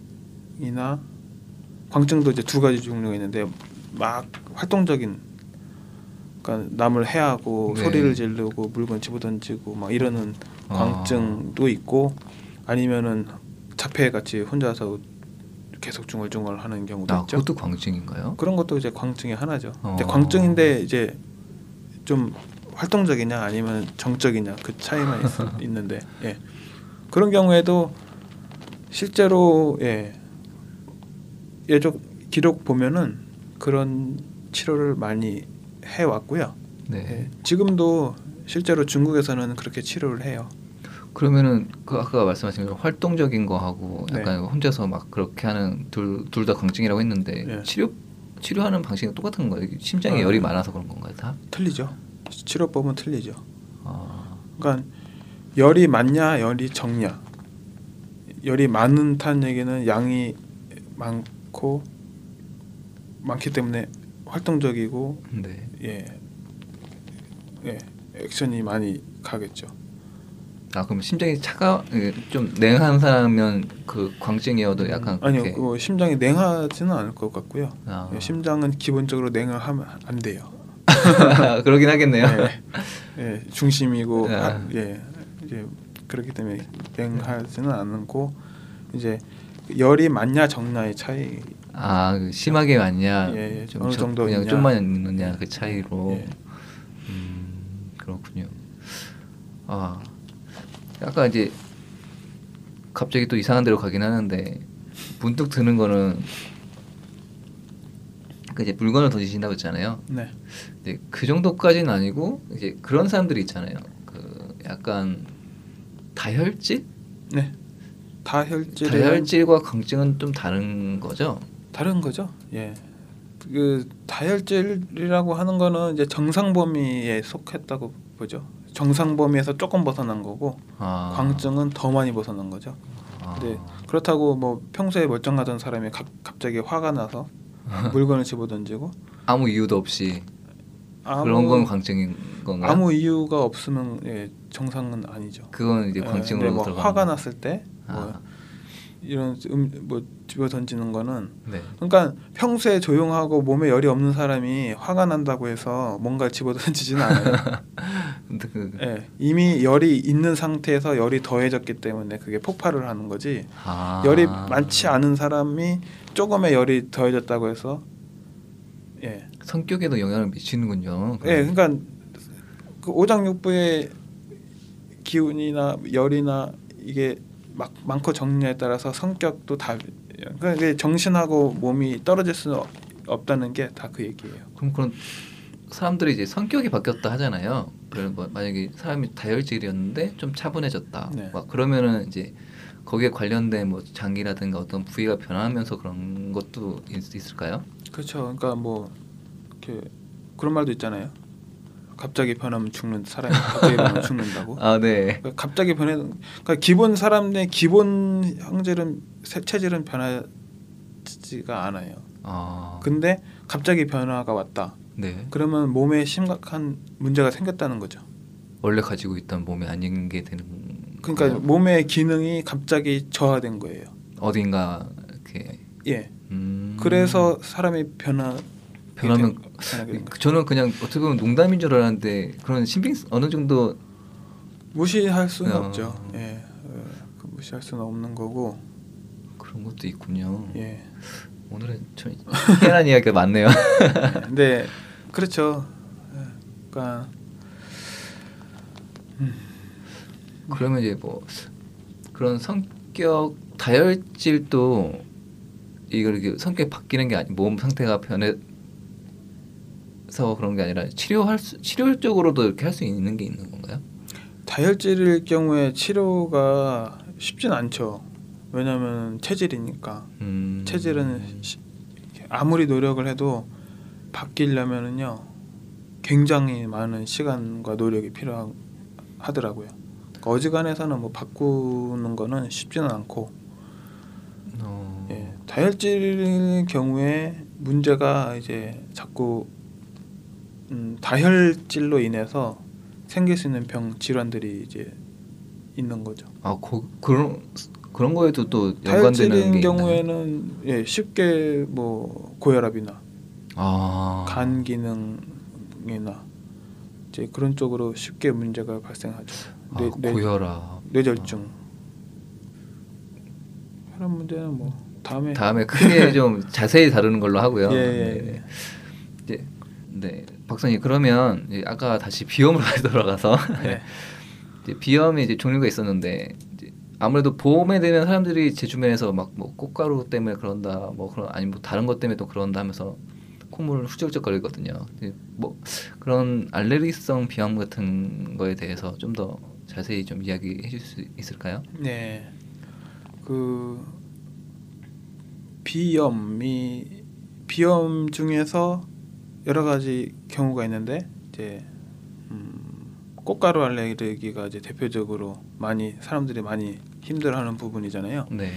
광증도 이제 두 가지 종류가 있는데 막 활동적인 그러니까 남을 해하고 네. 소리를 지르고 물건 집어던지고 막 이러는 아. 광증도 있고 아니면은 자폐같이 혼자서 계속 중얼중얼하는 경우도 아, 있죠. 그것도 광증인가요? 그런 것도 이제 광증의 하나죠. 근데 어. 광증인데 이제 좀 활동적이냐 아니면 정적이냐 그 차이만 있, 있는데 예. 그런 경우에도 실제로 예. 예적 기록 보면은 그런 치료를 많이 해 왔고요. 네. 예. 지금도 실제로 중국에서는 그렇게 치료를 해요. 그러면은 그 아까 말씀하신 그 활동적인 거 하고 네. 약간 혼자서 막 그렇게 하는 둘 둘 다 광증이라고 했는데 네. 치료 치료하는 방식은 똑같은 거예요? 심장에 아. 열이 많아서 그런 건가요, 다? 틀리죠. 치료법은 틀리죠. 아, 그러니까 열이 많냐 열이 적냐. 열이 많다는 얘기는 양이 많고 많기 때문에 활동적이고 네. 예, 예 액션이 많이 가겠죠. 아, 그럼 심장이 차가 예, 좀 냉한 사람이면 그 광증이어도 약간 아니요, 그렇게 그 심장이 냉하지는 않을 것 같고요. 아. 예, 심장은 기본적으로 냉하면 안 돼요. 그러긴 하겠네요. 예, 예, 중심이고 아. 하, 예, 이제 그렇기 때문에 냉하지는 않고 이제 열이 많냐 적냐의 차이. 아, 그 심하게 많냐, 예, 예, 좀 어느 적- 정도 그냥 있냐. 좀만 있느냐 그 차이로. 예. 음, 그렇군요. 아, 아까 이제 갑자기 또 이상한 데로 가긴 하는데 문득 드는 거는 그 이제 물건을 던지신다고 했잖아요. 네. 근데 그 정도까지는 아니고 이제 그런 사람들이 있잖아요. 그 약간 다혈질? 네. 다혈질 다혈질과 강증은 좀 다른 거죠. 다른 거죠. 예. 그 다혈질이라고 하는 거는 이제 정상 범위에 속했다고 보죠. 정상 범위에서 조금 벗어난 거고 아. 광증은 더 많이 벗어난 거죠. 아. 네. 그렇다고 뭐 평소에 멀쩡하던 사람이 갑, 갑자기 화가 나서 물건을 집어던지고 아무 이유도 없이 아무, 그런 건 광증인 건가요? 아무 이유가 없으면 예, 정상은 아니죠. 그건 이제 예, 광증으로 근데 뭐 들어가는 화가 거. 났을 때 뭐 아. 이런 음, 뭐 집어 던지는 거는 네. 그러니까 평소에 조용하고 몸에 열이 없는 사람이 화가 난다고 해서 뭔가 집어 던지지는 않아요. 근데 그 예, 이미 열이 있는 상태에서 열이 더해졌기 때문에 그게 폭발을 하는 거지. 아. 열이 많지 않은 사람이 조금의 열이 더해졌다고 해서 예, 성격에도 영향을 미치는군요. 예, 그러니까 그 오장육부의 기운이나 열이나 이게 막 많고 적냐에 따라서 성격도 다 그러니까 이게 정신하고 몸이 떨어질 수는 없다는 게 다 그 얘기예요. 그럼 그런 사람들이 이제 성격이 바뀌었다 하잖아요. 그런 뭐 만약에 사람이 다혈질이었는데 좀 차분해졌다. 네. 막 그러면은 이제 거기에 관련된 뭐 장기라든가 어떤 부위가 변하면서 그런 것도 있, 있을까요? 그렇죠. 그러니까 뭐 이렇게 그런 말도 있잖아요. 갑자기 변하면 죽는 사람이 갑자기 변하면 죽는다고. 아, 네. 그러니까 갑자기 변해. 그러니까 기본 사람의 기본 형질은 세- 체질은 변하지가 않아요. 아. 근데 갑자기 변화가 왔다. 네. 그러면 몸에 심각한 문제가 생겼다는 거죠. 원래 가지고 있던 몸이 아닌 게 되는. 그러니까 거예요? 몸의 기능이 갑자기 저하된 거예요. 어딘가 이렇게. 예. 음. 그래서 사람이 변화 변하면 변하게 된 거죠. 저는 그냥 어떻게 보면 농담인 줄 알았는데 그런 신빙 어느 정도 무시할 수는 어. 없죠. 예. 어, 그 무시할 수는 없는 거고. 그런 것도 있군요. 예. 오늘은 좀 희한한 이야기가 많네요. 근데 그렇죠. 예. 그러니까 그러면 이제 뭐 그런 성격 다혈질도 이걸 이렇게 성격이 바뀌는 게 아니 몸 상태가 변해서 그런 게 아니라 치료할 수, 치료적으로도 이렇게 할 수 있는 게 있는 건가요? 다혈질일 경우에 치료가 쉽진 않죠. 왜냐하면 체질이니까. 음. 체질은 시- 아무리 노력을 해도 바뀌려면은요 굉장히 많은 시간과 노력이 필요하더라고요. 그러니까 어지간해서는 뭐 바꾸는 거는 쉽지는 않고 어. 예, 다혈질일 경우에 문제가 이제 자꾸 음, 다혈질로 인해서 생길 수 있는 병 질환들이 이제 있는 거죠. 아, 고, 그런 그런 거에도 또 연관되는 다혈질인 게 있나요? 경우에는 예, 쉽게 뭐 고혈압이나 아. 간 기능이나 이제 그런 쪽으로 쉽게 문제가 발생하죠. 아, 뇌, 뇌, 고혈압. 뇌졸중. 그런 문제는 뭐 다음에 다음에 크게 좀 자세히 다루는 걸로 하고요. 예, 예, 네. 예. 이제 네, 박사님 그러면 이제 아까 다시 비염으로 돌아가서 네. 이제 비염이 이제 종류가 있었는데 이제 아무래도 봄에 되면 사람들이 제 주변에서 막 뭐 꽃가루 때문에 그런다, 뭐 그런 아니면 뭐 다른 것 때문에 또 그런다 하면서 콧물을 후적적거리거든요. 이제 뭐 그런 알레르기성 비염 같은 거에 대해서 좀 더 자세히 좀 이야기해 줄 수 있을까요? 네. 그 비염이 비염 중에서 여러 가지 경우가 있는데 이제 음, 꽃가루 알레르기가 이제 대표적으로 많이 사람들이 많이 힘들어하는 부분이잖아요. 네.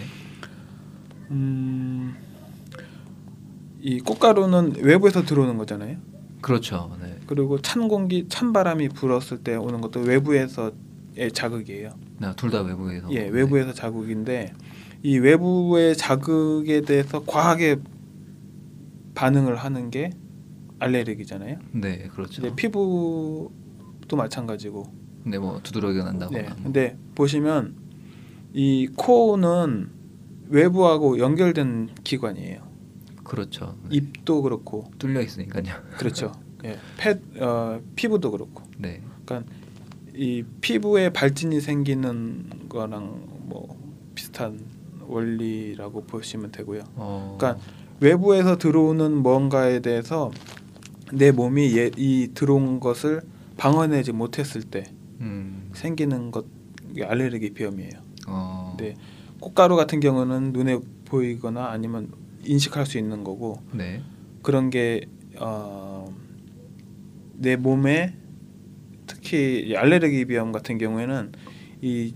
음, 이 꽃가루는 외부에서 들어오는 거잖아요. 그렇죠. 네. 그리고 찬 공기, 찬 바람이 불었을 때 오는 것도 외부에서의 자극이에요. 둘 다 외부에서. 예, 외부에서 자극인데 이 외부의 자극에 대해서 과하게 반응을 하는 게 알레르기잖아요. 네, 그렇죠. 근데 피부도 마찬가지고. 근데 뭐 두드러기가 난다거나. 네. 뭐. 근데 보시면 이 코는 외부하고 연결된 기관이에요. 그렇죠. 네. 입도 그렇고. 뚫려 있으니까요. 그렇죠. 예. 폐, 어, 피부도 그렇고. 네. 그러니까 이 피부에 발진이 생기는 거랑 뭐 비슷한 원리라고 보시면 되고요. 어. 그러니까 외부에서 들어오는 뭔가에 대해서 내 몸이 예, 이 들어온 것을 방어내지 못했을 때 음. 생기는 것 이게 알레르기 비염이에요. 어. 근데 꽃가루 같은 경우는 눈에 보이거나 아니면 인식할 수 있는 거고 네. 그런 게 어, 내 몸에 특히 이 알레르기 비염 같은 경우에는 이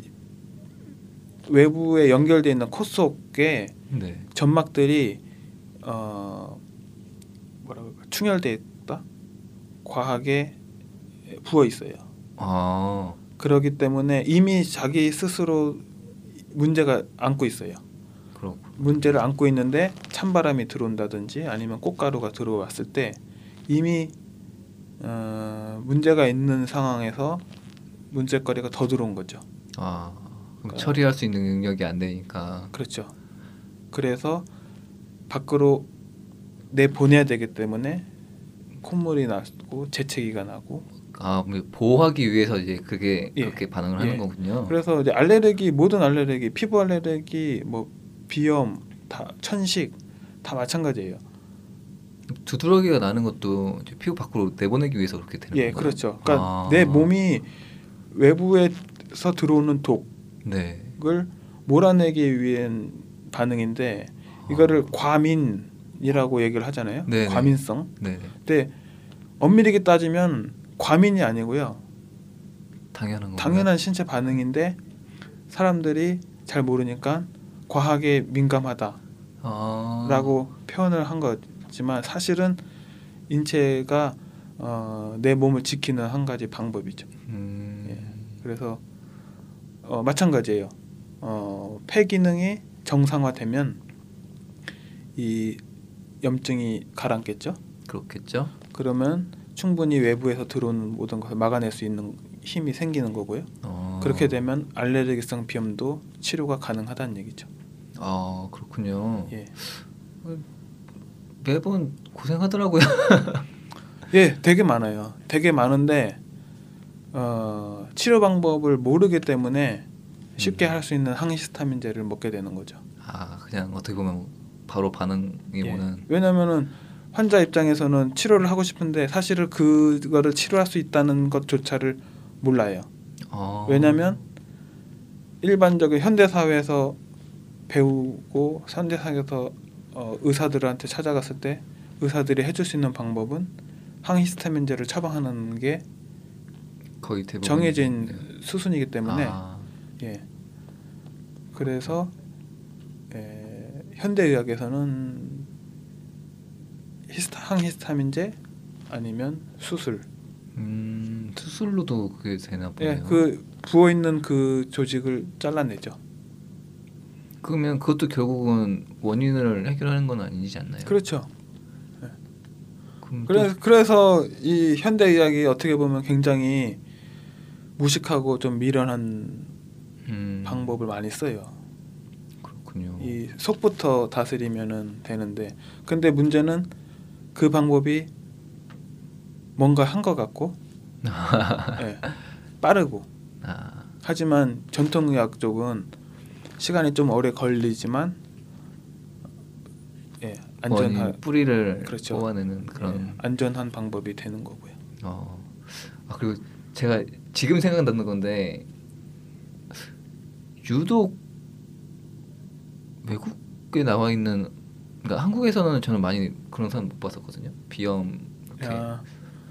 외부에 연결되어 있는 코 속에 네. 점막들이 어, 뭐라고 할까? 충혈돼 있다. 과하게 부어 있어요. 아. 그렇기 때문에 이미 자기 스스로 문제가 안고 있어요. 그렇고. 문제를 안고 있는데 찬바람이 들어온다든지 아니면 꽃가루가 들어왔을 때 이미 어, 문제가 있는 상황에서 문제거리가 더 들어온 거죠. 아. 그럼 그러니까- 처리할 수 있는 능력이 안 되니까. 그렇죠. 그래서 밖으로 내보내야 되기 때문에 콧물이 나고 재채기가 나고 아, 뭐 보호하기 위해서 이제 그게 예. 그렇게 반응을 하는 예. 거군요. 그래서 이제 알레르기 모든 알레르기 피부 알레르기 뭐 비염 다 천식 다 마찬가지예요. 두드러기가 나는 것도 이제 피부 밖으로 내보내기 위해서 그렇게 되는 예, 건가요? 그렇죠. 그러니까 아. 내 몸이 외부에서 들어오는 독을 네. 몰아내기 위한 반응인데 이거를 과민이라고 얘기를 하잖아요. 네네. 과민성. 네. 근데 엄밀하게 따지면 과민이 아니고요. 당연한 건가요? 당연한 신체 반응인데 사람들이 잘 모르니까 과하게 민감하다라고 아. 표현을 한 거지만 사실은 인체가 어, 내 몸을 지키는 한 가지 방법이죠. 음. 예. 그래서 어, 마찬가지예요. 어, 폐 기능이 정상화되면 이 염증이 가라앉겠죠. 그렇겠죠. 그러면 충분히 외부에서 들어오는 모든 것을 막아낼 수 있는 힘이 생기는 거고요. 어. 그렇게 되면 알레르기성 비염도 치료가 가능하다는 얘기죠. 아, 그렇군요. 예, 매번 고생하더라고요. 예, 되게 많아요. 되게 많은데 어, 치료 방법을 모르기 때문에 쉽게 음. 할 수 있는 항히스타민제를 먹게 되는 거죠. 아, 그냥 어떻게 보면 바로 반응이 예. 오는. 왜냐하면은 환자 입장에서는 치료를 하고 싶은데 사실은 그거를 치료할 수 있다는 것조차를 몰라요. 아. 왜냐하면 일반적인 현대 사회에서 배우고 현대 사회에서 어, 의사들한테 찾아갔을 때 의사들이 해줄 수 있는 방법은 항히스타민제를 처방하는 게 거의 대부분 정해진 네. 수순이기 때문에 아. 예. 그래서 에, 현대의학에서는 히스타, 항히스타민제 아니면 수술. 음, 수술로도 그게 되나 보네요. 예, 그 부어 있는 그 조직을 잘라내죠. 그러면 그것도 결국은 원인을 해결하는 건 아니지 않나요? 그렇죠. 그럼 또- 그래서 그래서 이 현대의학이 어떻게 보면 굉장히 무식하고 좀 미련한 음, 방법을 많이 써요. 그렇군요. 이 속부터 다스리면은 되는데, 근데 문제는 그 방법이 뭔가 한 것 같고, 예, 빠르고. 아, 하지만 전통의학 쪽은 시간이 좀 오래 걸리지만, 예, 안전한 원인 뿌리를 그렇죠. 뽑아내는 그런. 예, 안전한 방법이 되는 거고요. 어. 아, 그리고 제가 지금 생각나는 건데 유독 외국에 나와 있는, 그러니까 한국에서는 저는 많이 그런 사람 못 봤었거든요. 비염 이렇게. 야,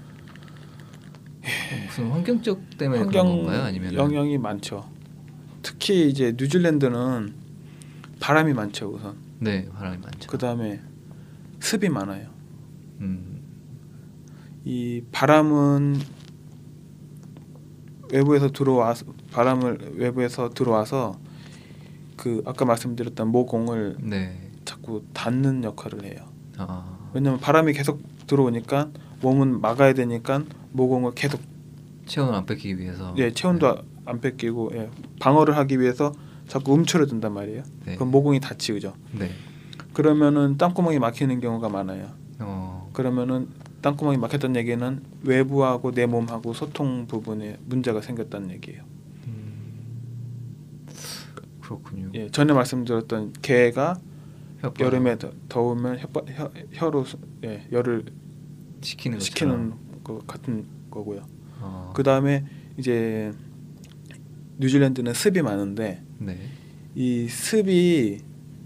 무슨 환경적 때문에 그런 환경 건가요? 아니면 영향이 많죠. 특히 이제 뉴질랜드는 바람이 많죠 우선. 네, 바람이 많죠. 그 다음에 습이 많아요. 음, 이 바람은 외부에서 들어와서 바람을 외부에서 들어와서 그 아까 말씀드렸던 모공을 네. 자꾸 닫는 역할을 해요. 아, 왜냐면 바람이 계속 들어오니까 몸은 막아야 되니까 모공을 계속 체온을 안 뺏기기 위해서. 예 체온도 안 뺏기고 예, 방어를 하기 위해서 자꾸 움츠러든단 말이에요. 네. 그럼 모공이 닫히죠. 네. 그러면은 땀구멍이 막히는 경우가 많아요. 어, 그러면은 땅구멍이 막혔다는 얘기는 외부하고 내 몸하고 소통 부분에 문제가 생겼다는 얘기예요. 그렇군요. 예, 전에 말씀드렸던 개가 혓바닥 여름에 더, 더우면 혓바, 혀, 혀로 수- 예, 열을 시키는 시키는 것처럼. 것 같은 거고요. 어. 그 다음에 이제 뉴질랜드는 습이 많은데 네. 이 습이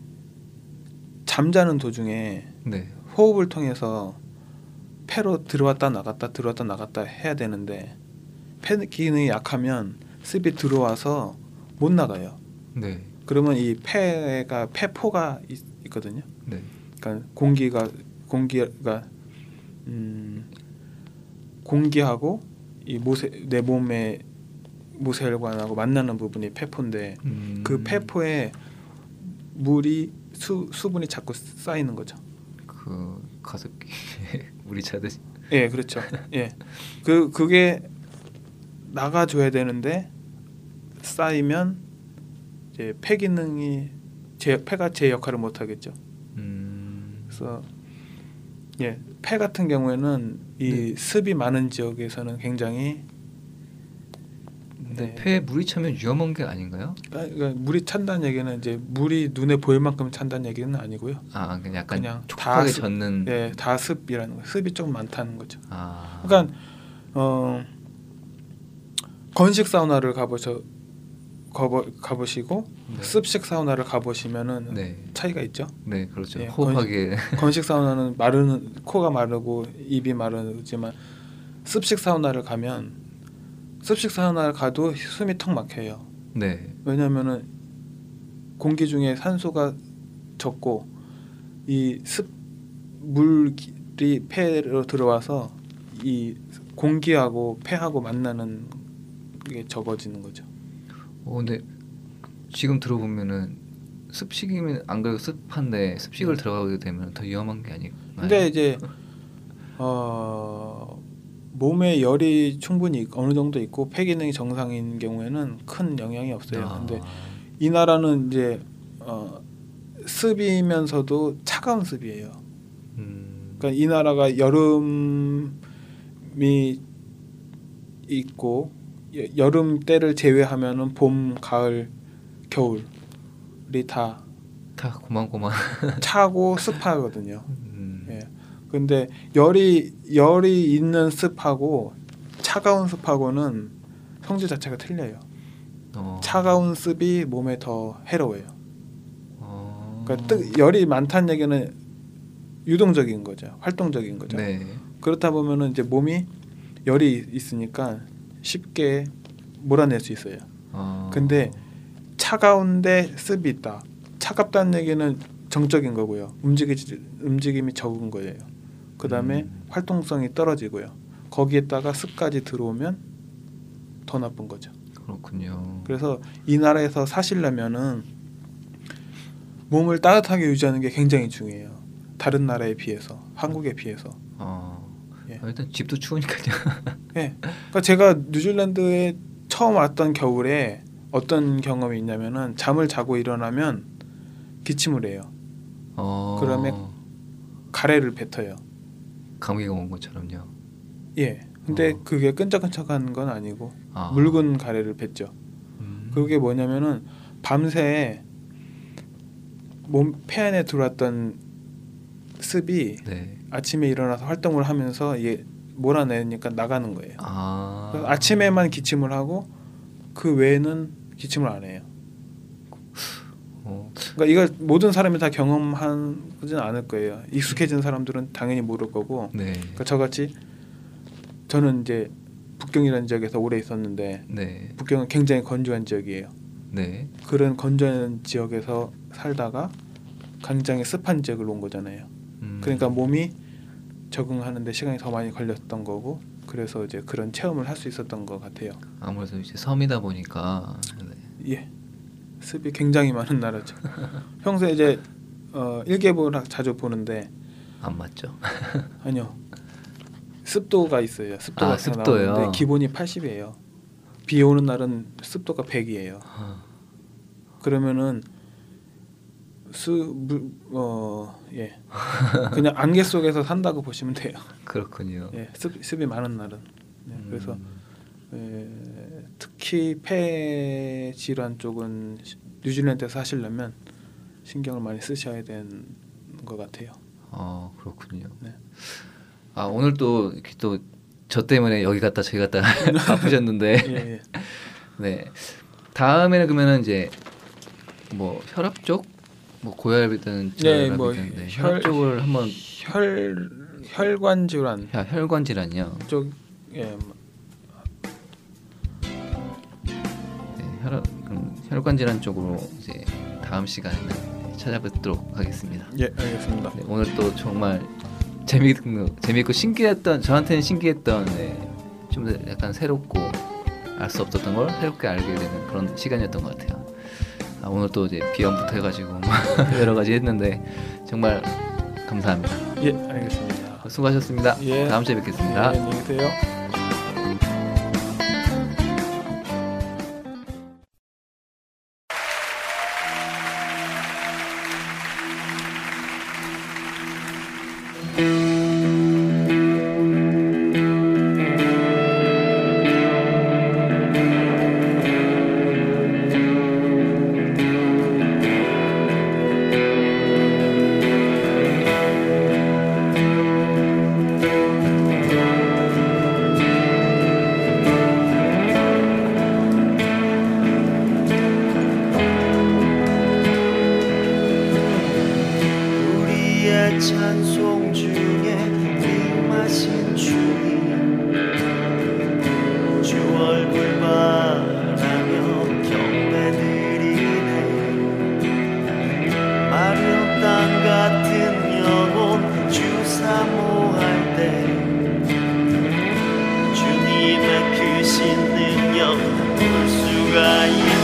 잠자는 도중에 네. 호흡을 통해서 폐로 들어왔다 나갔다 들어왔다 나갔다 해야 되는데 폐 기능이 약하면 습이 들어와서 못 나가요. 네. 그러면 이 폐가 폐포가 있, 있거든요. 네. 그러니까 공기가 공기가 음, 공기하고 이 모세 내 몸의 모세혈관하고 만나는 부분이 폐포인데 음. 그 폐포에 물이 수 수분이 자꾸 쌓이는 거죠. 그 가습기 물이 차듯이. 예, 그렇죠. 예, 그 그게 나가줘야 되는데 쌓이면 이제 폐 기능이 제 폐가 제 역할을 못 하겠죠. 음. 그래서 예, 폐 같은 경우에는 이 네. 습이 많은 지역에서는 굉장히 근데 네. 폐에 물이 차면 위험한 게 아닌가요? 아, 그러니까 물이 찬다는 얘기는 이제 물이 눈에 보일 만큼 찬다는 얘기는 아니고요. 아, 그냥 약간 그냥 촉촉하게 다 습- 젖는. 예, 다 습이라는 거. 습이 좀 많다는 거죠. 아. 그러니까 어 건식 사우나를 가보셔 가보, 가보시고 네. 습식 사우나를 가보시면은 네. 차이가 있죠. 네, 그렇죠. 예, 호흡하기에. 건식 사우나는 마르는 코가 마르고 입이 마르지만 습식 사우나를 가면 습식 사우나를 가도 숨이 턱 막혀요. 네. 왜냐하면은 공기 중에 산소가 적고 이 습 물이 폐로 들어와서 이 공기하고 폐하고 만나는 게 적어지는 거죠. 어, 근데 지금 들어보면은 습식이면 안 그래도 습한데 습식을 네. 들어가게 되면 더 위험한 게 아닐까요? 근데 이제 어 몸에 열이 충분히 어느 정도 있고 폐 기능이 정상인 경우에는 큰 영향이 없어요. 아. 근데 이 나라는 이제 어 습이면서도 차가운 습이에요. 음. 그러니까 이 나라가 여름이 있고 여- 여름 때를 제외하면은 봄, 가을, 겨울이 다 다 고만고만. 차고 습하거든요. 음. 예. 근데 열이 열이 있는 습하고 차가운 습하고는 성질 자체가 틀려요. 어. 차가운 습이 몸에 더 해로워요. 어. 그러니까 뜨, 열이 많다는 얘기는 유동적인 거죠. 활동적인 거죠. 네. 그렇다 보면은 이제 몸이 열이 있으니까 쉽게 몰아낼 수 있어요. 어. 근데 차가운데 습이 있다. 차갑다는 얘기는 정적인 거고요. 움직이 움직임이 적은 거예요. 그 다음에 음. 활동성이 떨어지고요. 거기에다가 습까지 들어오면 더 나쁜 거죠. 그렇군요. 그래서 이 나라에서 사시려면은 몸을 따뜻하게 유지하는 게 굉장히 중요해요. 다른 나라에 비해서, 한국에 비해서. 어. 예. 아, 일단 집도 추우니까요. 예. 그러니까 제가 뉴질랜드에 처음 왔던 겨울에 어떤 경험이 있냐면은 잠을 자고 일어나면 기침을 해요. 어. 그러면 가래를 뱉어요. 감기가 온 것처럼요. 예. 근데 어. 그게 끈적끈적한 건 아니고 아. 묽은 가래를 뱉죠. 음. 그게 뭐냐면은 밤새 몸 폐 안에 들어왔던 습이 네. 아침에 일어나서 활동을 하면서 이게 몰아내니까 나가는 거예요. 아. 그래서 아침에만 기침을 하고 그 외에는 기침을 안 해요. 어. 그러니까 이걸 모든 사람이 다 경험하지는 않을 거예요. 익숙해진 사람들은 당연히 모를 거고. 네. 그러니까 저같이 저는 이제 북경이라는 지역에서 오래 있었는데 네. 북경은 굉장히 건조한 지역이에요. 네. 그런 건조한 지역에서 살다가 굉장히 습한 지역으로 온 거잖아요. 음. 그러니까 몸이 적응하는데 시간이 더 많이 걸렸던 거고 그래서 이제 그런 체험을 할 수 있었던 것 같아요. 아무래도 이제 섬이다 보니까. 네. 예, 습이 굉장히 많은 나라죠. 평소에 이제 어, 일기예보를 자주 보는데 안 맞죠? 아니요, 습도가 있어요. 습도가 아, 습도요? 나오는데 기본이 팔십이에요. 비 오는 날은 습도가 백이에요. 아. 그러면은 수어예 그냥 안개 속에서 산다고 보시면 돼요. 그렇군요. 예, 습, 습이 많은 날은. 네, 음. 그래서 에, 특히 폐 질환 쪽은 시- 뉴질랜드에서 하시려면 신경을 많이 쓰셔야 되는 것 같아요. 어 그렇군요. 네. 아 오늘 또 이렇게 또 저 때문에 여기 갔다 저기 갔다 바쁘셨는데 예, 예. 네 다음에는 그러면은 이제 뭐 혈압 쪽, 뭐 고혈압이든 네, 저혈압이든 뭐 네, 혈- 혈압 쪽을 한번 혈 혈관 질환 야, 혈관 질환이요. 쪽 예, 네, 혈압 그럼 혈관 질환 쪽으로 이제 다음 시간에는 찾아뵙도록 하겠습니다. 예, 알겠습니다. 네, 오늘 또 정말 재미있고 재미있고 신기했던 저한테는 신기했던 네, 좀 더 약간 새롭고 알 수 없었던 걸 새롭게 알게 되는 그런 시간이었던 것 같아요. 아, 오늘 또 이제 비염부터 해가지고 여러 가지 했는데 정말 감사합니다. 예, 알겠습니다. 수고하셨습니다. 예. 다음 주에 뵙겠습니다. 예, 안녕히 계세요. 우리의 찬송 중에 임하신 주님 주 얼굴 바라며 경배드리네 마른 땅 같은 영혼 주 사모할 때 주님의 크신 능력 볼 수가 있네